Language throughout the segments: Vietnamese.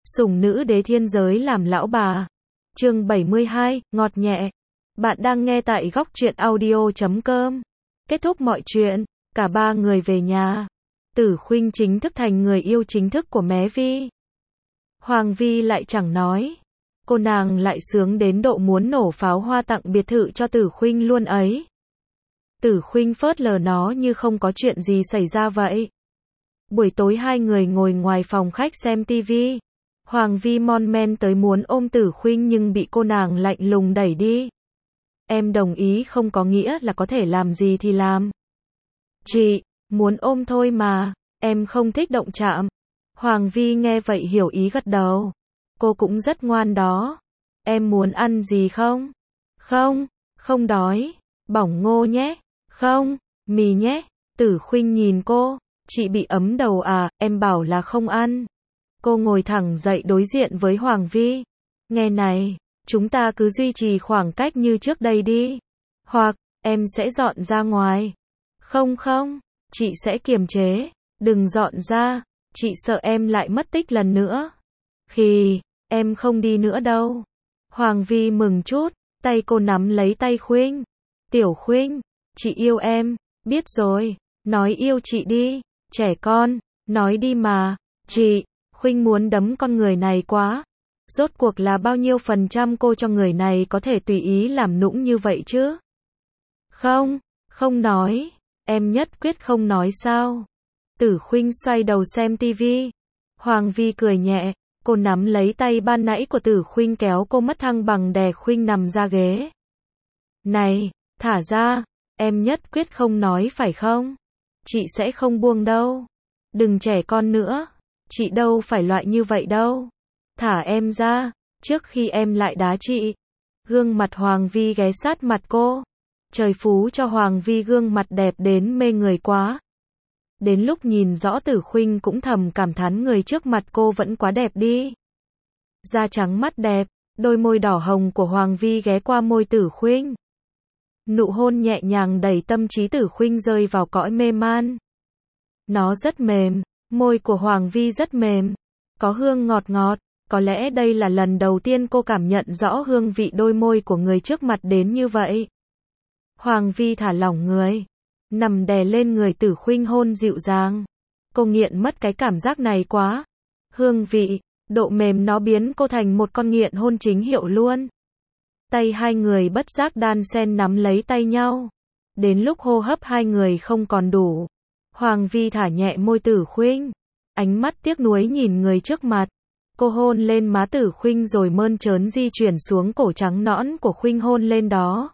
Sủng nữ đế thiên giới làm lão bà. Chương 72, ngọt nhẹ. Bạn đang nghe tại góc truyện audio.com. Kết thúc mọi chuyện, cả ba người về nhà. Tử Khuynh chính thức thành người yêu chính thức của Mé Vi. Hoàng Vi lại chẳng nói. Cô nàng lại sướng đến độ muốn nổ pháo hoa tặng biệt thự cho Tử Khuynh luôn ấy. Tử Khuynh phớt lờ nó như không có chuyện gì xảy ra vậy. Buổi tối hai người ngồi ngoài phòng khách xem tivi. Hoàng Vi mon men tới muốn ôm Tử Khuynh nhưng bị cô nàng lạnh lùng đẩy đi. Em đồng ý không có nghĩa là có thể làm gì thì làm. Chị, muốn ôm thôi mà, em không thích động chạm. Hoàng Vi nghe vậy hiểu ý gật đầu. Cô cũng rất ngoan đó. Em muốn ăn gì không? Không, không đói. Bỏng ngô nhé. Không, mì nhé. Tử Khuynh nhìn cô. Chị bị ấm đầu à, em bảo là không ăn. Cô ngồi thẳng dậy đối diện với Hoàng Vi. Nghe này, chúng ta cứ duy trì khoảng cách như trước đây đi. Hoặc, em sẽ dọn ra ngoài. Không không, chị sẽ kiềm chế. Đừng dọn ra, chị sợ em lại mất tích lần nữa. Khì, em không đi nữa đâu. Hoàng Vi mừng chút, tay cô nắm lấy tay Khuynh. Tiểu Khuynh, chị yêu em, biết rồi, nói yêu chị đi, trẻ con, nói đi mà, chị. Khuynh muốn đấm con người này quá. Rốt cuộc là bao nhiêu % cô cho người này có thể tùy ý làm nũng như vậy chứ? Không, không nói. Em nhất quyết không nói sao? Tử Khuynh xoay đầu xem tivi. Hoàng Vi cười nhẹ. Cô nắm lấy tay ban nãy của Tử Khuynh kéo cô mất thăng bằng đè Khuynh nằm ra ghế. Này, thả ra. Em nhất quyết không nói phải không? Chị sẽ không buông đâu. Đừng trẻ con nữa. Chị đâu phải loại như vậy đâu. Thả em ra, trước khi em lại đá chị. Gương mặt Hoàng Vi ghé sát mặt cô. Trời phú cho Hoàng Vi gương mặt đẹp đến mê người quá. Đến lúc nhìn rõ Tử Khuynh cũng thầm cảm thán người trước mặt cô vẫn quá đẹp đi. Da trắng mắt đẹp, đôi môi đỏ hồng của Hoàng Vi ghé qua môi Tử Khuynh. Nụ hôn nhẹ nhàng đẩy tâm trí Tử Khuynh rơi vào cõi mê man. Nó rất mềm. Môi của Hoàng Vi rất mềm, có hương ngọt ngọt, có lẽ đây là lần đầu tiên cô cảm nhận rõ hương vị đôi môi của người trước mặt đến như vậy. Hoàng Vi thả lỏng người, nằm đè lên người Tử Khuynh hôn dịu dàng. Cô nghiện mất cái cảm giác này quá. Hương vị, độ mềm nó biến cô thành một con nghiện hôn chính hiệu luôn. Tay hai người bất giác đan xen nắm lấy tay nhau. Đến lúc hô hấp hai người không còn đủ. Hoàng Vi thả nhẹ môi Tử Khuynh, ánh mắt tiếc nuối nhìn người trước mặt. Cô hôn lên má Tử Khuynh rồi mơn trớn di chuyển xuống cổ trắng nõn của Khuynh hôn lên đó.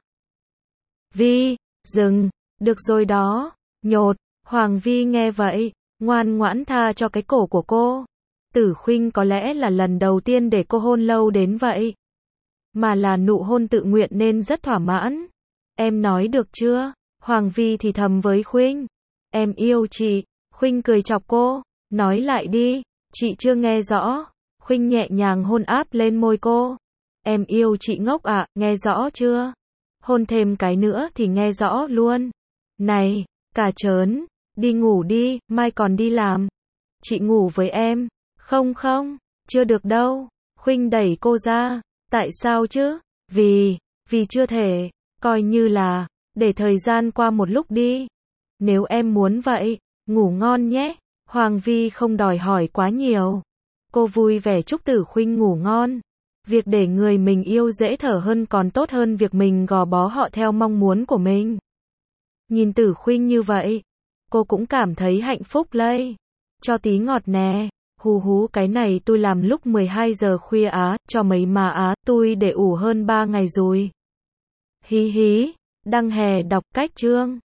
Vi, dừng, được rồi đó, nhột. Hoàng Vi nghe vậy, ngoan ngoãn tha cho cái cổ của cô. Tử Khuynh có lẽ là lần đầu tiên để cô hôn lâu đến vậy. Mà là nụ hôn tự nguyện nên rất thỏa mãn. Em nói được chưa? Hoàng Vi thì thầm với Khuynh. Em yêu chị. Khuynh cười chọc cô. Nói lại đi. Chị chưa nghe rõ. Khuynh nhẹ nhàng hôn áp lên môi cô. Em yêu chị ngốc ạ, nghe rõ chưa? Hôn thêm cái nữa thì nghe rõ luôn. Này, cả trớn. Đi ngủ đi, mai còn đi làm. Chị ngủ với em. Không không, chưa được đâu. Khuynh đẩy cô ra. Tại sao chứ? Vì chưa thể. Coi như là, để thời gian qua một lúc đi. Nếu em muốn vậy, ngủ ngon nhé. Hoàng Vi không đòi hỏi quá nhiều. Cô vui vẻ chúc Tử Khuynh ngủ ngon. Việc để người mình yêu dễ thở hơn còn tốt hơn việc mình gò bó họ theo mong muốn của mình. Nhìn Tử Khuynh như vậy, cô cũng cảm thấy hạnh phúc lây. Cho tí ngọt nè. Hú hú cái này tôi làm lúc 12 giờ khuya á, cho mấy mà á, tôi để ủ hơn 3 ngày rồi. Hí hí, đăng hè đọc cách chương.